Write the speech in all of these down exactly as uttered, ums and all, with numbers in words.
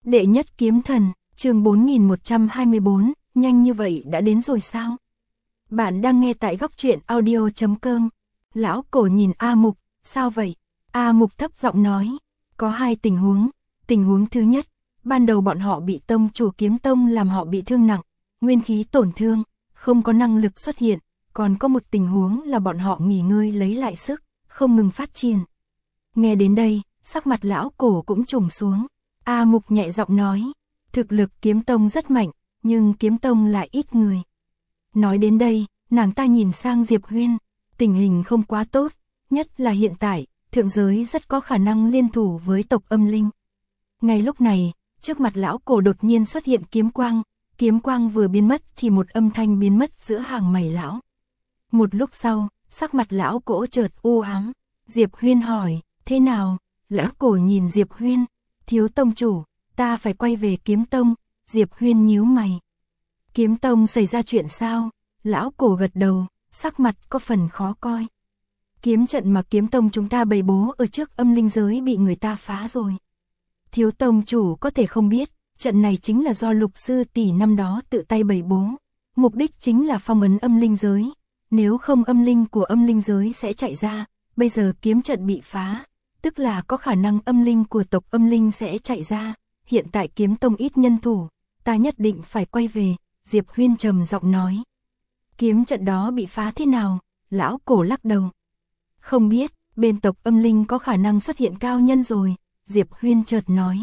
Đệ nhất kiếm thần, chương bốn nghìn một trăm hai mươi bốn, nhanh như vậy đã đến rồi sao? Bạn đang nghe tại góc truyện audio chấm com. Lão cổ nhìn A Mục, sao vậy? A Mục thấp giọng nói, có hai tình huống. Tình huống thứ nhất, ban đầu bọn họ bị tông chủ kiếm tông làm họ bị thương nặng, nguyên khí tổn thương, không có năng lực xuất hiện. Còn có một tình huống là bọn họ nghỉ ngơi lấy lại sức, không ngừng phát triển. Nghe đến đây, sắc mặt lão cổ cũng trùng xuống. A Mục nhẹ giọng nói, thực lực kiếm tông rất mạnh, nhưng kiếm tông lại ít người. Nói đến đây, nàng ta nhìn sang Diệp Huyên, tình hình không quá tốt, nhất là hiện tại, thượng giới rất có khả năng liên thủ với tộc âm linh. Ngay lúc này, trước mặt lão cổ đột nhiên xuất hiện kiếm quang, kiếm quang vừa biến mất thì một âm thanh biến mất giữa hàng mày lão. Một lúc sau, sắc mặt lão cổ chợt u ám, Diệp Huyên hỏi, thế nào? Lão cổ nhìn Diệp Huyên, thiếu tông chủ, ta phải quay về kiếm tông. Diệp Huyên nhíu mày. Kiếm tông xảy ra chuyện sao? Lão cổ gật đầu, sắc mặt có phần khó coi. Kiếm trận mà kiếm tông chúng ta bày bố ở trước âm linh giới bị người ta phá rồi. Thiếu tông chủ có thể không biết, trận này chính là do lục sư tỷ năm đó tự tay bày bố. Mục đích chính là phong ấn âm linh giới. Nếu không âm linh của âm linh giới sẽ chạy ra, bây giờ kiếm trận bị phá, tức là có khả năng âm linh của tộc âm linh sẽ chạy ra. Hiện tại kiếm tông ít nhân thủ, ta nhất định phải quay về. Diệp Huyên trầm giọng nói. Kiếm trận đó bị phá thế nào? Lão cổ lắc đầu. Không biết, bên tộc âm linh có khả năng xuất hiện cao nhân rồi. Diệp Huyên chợt nói.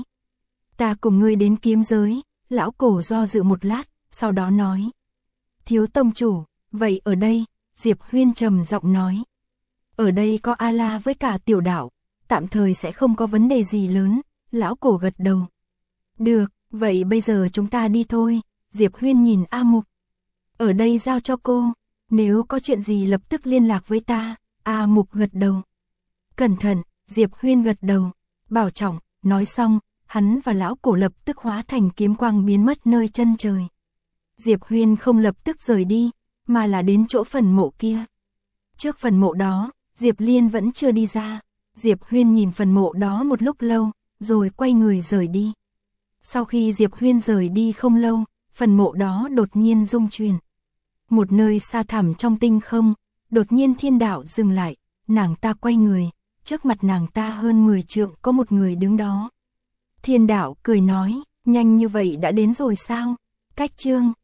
Ta cùng ngươi đến kiếm giới. Lão cổ do dự một lát, sau đó nói. Thiếu tông chủ, vậy ở đây? Diệp Huyên trầm giọng nói. Ở đây có A-la với cả tiểu đạo, tạm thời sẽ không có vấn đề gì lớn. Lão cổ gật đầu. Được, vậy bây giờ chúng ta đi thôi. Diệp Huyên nhìn A Mục. Ở đây giao cho cô, nếu có chuyện gì lập tức liên lạc với ta. A Mục gật đầu. Cẩn thận, Diệp Huyên gật đầu. Bảo trọng, nói xong, hắn và lão cổ lập tức hóa thành kiếm quang biến mất nơi chân trời. Diệp Huyên không lập tức rời đi, mà là đến chỗ phần mộ kia. Trước phần mộ đó, Diệp Liên vẫn chưa đi ra. Diệp Huyên nhìn phần mộ đó một lúc lâu, rồi quay người rời đi. Sau khi Diệp Huyên rời đi không lâu, phần mộ đó đột nhiên rung chuyển. Một nơi xa thẳm trong tinh không, đột nhiên thiên đạo dừng lại, nàng ta quay người, trước mặt nàng ta hơn mười trượng có một người đứng đó. Thiên đạo cười nói, nhanh như vậy đã đến rồi sao? Cách chương